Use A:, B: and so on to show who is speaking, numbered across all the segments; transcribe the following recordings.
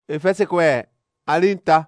A: Efese kwe alinta.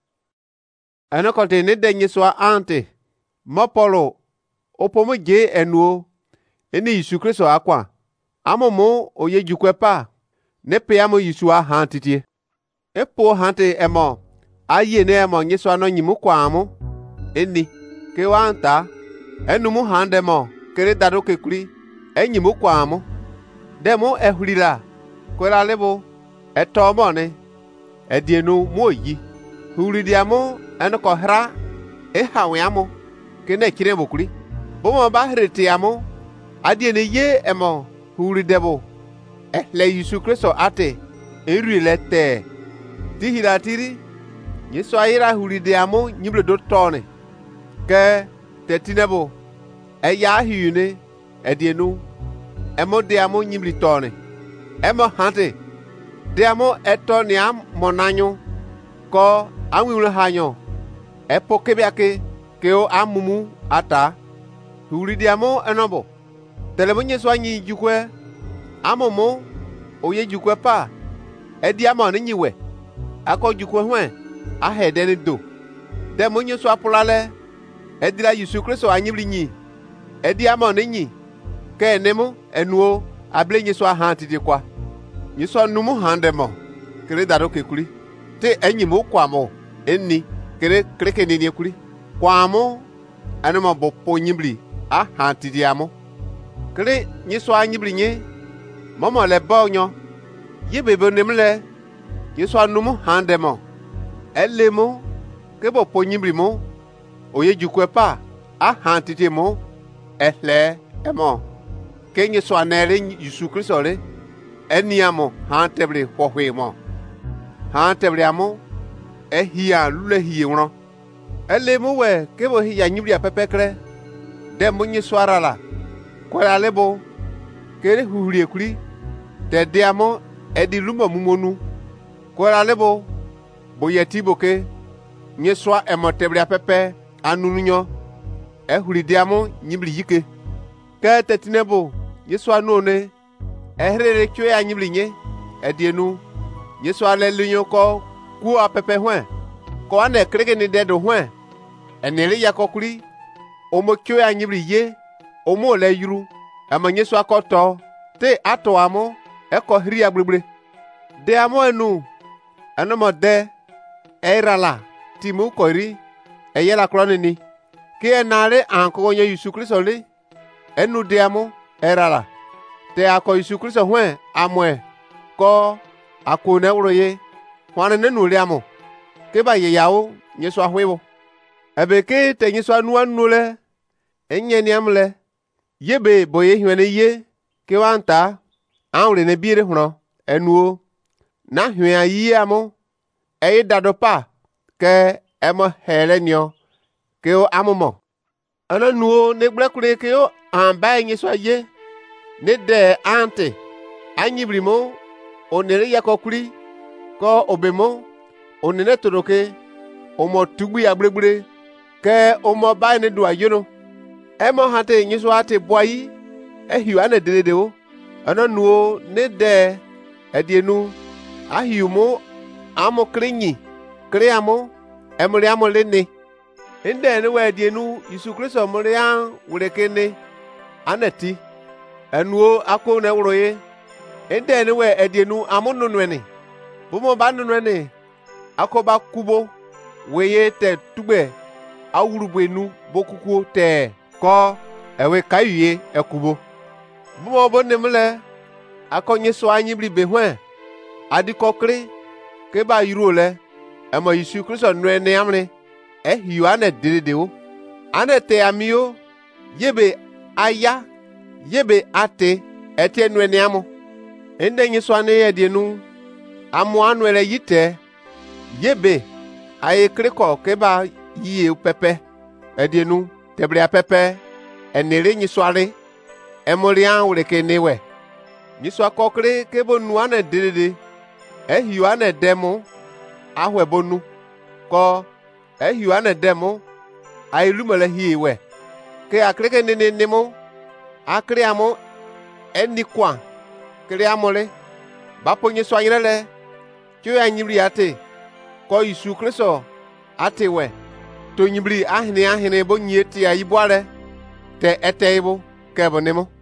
A: Enokote ne denye swa ante. Mopolo opomo je enuo. Eni Yesu Kristo akwa. Amomo oye jukwe pa. Ne peyamo Yesu a hantitie. Epo hante emo. Aye ne emo nye swa no nyimu kwa amo. Eni. Ke wanta. Enumu hande mo. Kere dado kekuli. Enyimu kwa amo. Demo ehulila. Kwela lebo. Etomo ne. Edienu moyi. Hulidiamo enoko hra. Ehawiamo. Kene kire bokuli. Bomo bahrete amo. Adiene ye emo. Hulidebo. Le Yesu Kristo ate. Eruilete. Tihila tiri. Yesu ayira hulidiamo nyible do tone. Ke tetinebo. Eya hiyune. Edienu. Emo diamo nyibli tone. Emo hante. Diamo etonia monanyo. Ko anwiwle hanyo. Epo kebiake. Keo amumu ata. Hulidiamo enobo. Telebo Yesu anyi jukwe. Amomo. Oye jukwe pa. Ediamo ni nyiwe. Ako jukwe hwen. Ahedeni do. Demo Yesu apulale. Edila Yesu Kristo anyibli nyi. Ediamo ni nyi. Ke enemo enuo. Able Yesu ahanti di kwa. Yesu numu handemo. Kere dado kekuli. Te enyimu kwa mo. Eni. Kere kreke nini ekuli. Kwa mo. Anema bopo nyibli. Ahanti di amo. Kere Yesu anyibli nye. Momo le bonyo. Ye bebe nemle. Yesu numu handemo. Elemo. Ke bopo nyibli mo. Oye jukwe pa. Ahanti di mo. Ehle. Emo. Ke Yesu anere Yesu Kristo le. Eniamo hanteble hohwe mo. Hanteble amo. Ehia lule hiye Elemo we kebo hiya nyibli apepekre. Demo Yesu arala. Kwela lebo. Kere huhuri ekuli. Te diamo edi lumo mumonu. Kwela lebo. Boyeti boke. Yesu emoteble apepe anununyo. Ehuri diamo nyibli yike. Ke tetinebo Yesu anone. Ehrere chwe anyibli nye. Edienu. Yesu alelunyo ko ku apepe hwen. Ko ane krege ni dedo hwen. Enele yakokuli. Omo chwe anyibli ye. Omo le yuru. Ama Yesu akoto. Te ato amo. Eko hiri agblible. De amo enu. Anomo de. Eirala. Timu kori. Eyela kronini. Ke enare anko nye Yesu Kristo le. Enu de amo. Eirala. Te ako Yesu Kristo hwen amwe. Ko ako ne uroye. Hwane nenu le amo. Keba ye yao. Yesu ahwebo. Ebe ke te Yesu anu le. Enye ni amle. Yebe boye hwene ye. Ke wanta. Anwle ne bire huno. Enuo. Na hwen ayi amo. Eye dadopa. Ke emo hele nyo. Ke o amomo. Ano nuo ne blekure ke o ambaye Yesu aye. Ne de ante. Anyibrimo. Onere yakokuli. Ko obemo. Onene toroke. Omo tugbi agbegbere. Ke omo baye ne do ayono. Emo hante Yesu ate boyi. Ehiwa ne dedede o. Ano nuo ne de. Edienu. Ahiumo. Amo krinyi. Kriamo. Emuri amo lene. Inde ne we edienu. Yesu Kristo muri an wurekene. Aneti. Enuo ako ne uroye. Inde ne we edienu amununwene. Bumo banunwene. Ako ba kubo. Weye te tugbe. Awurubuenu bokuku te. Ko ewe kayuye ekubo. Bumo bonemle. Ako Yesu anyibli behwen. Adikokri. Keba yuru le. Emo Yesu Kristo nwene amne. Hiyo ane dedede o. Ane te amio. Yebe aya. Yebe ate. Ete nwene amo. Ende Yesu ane edienu. Amo anwele yite. Yebe. Aye kreko keba yiye pepe. Edienu. Tebre pepe. Enere Yesu ale. Emori an ureke newe. Yesu akokre kebo nu ane dedede. Hiyo ane demo. Ahwe bonu. Ko. Hiyo ane demo. Aye lumele hiwe. Ke akreke nene nemo. Akre amo. Eni kwa. Kere amole. Bapo Yesu anyele. Chu ya nyibri ate ko Yesu Kristo ate we to nyibri ahini bo nyieti ayi boare te eteibo kebo nemo.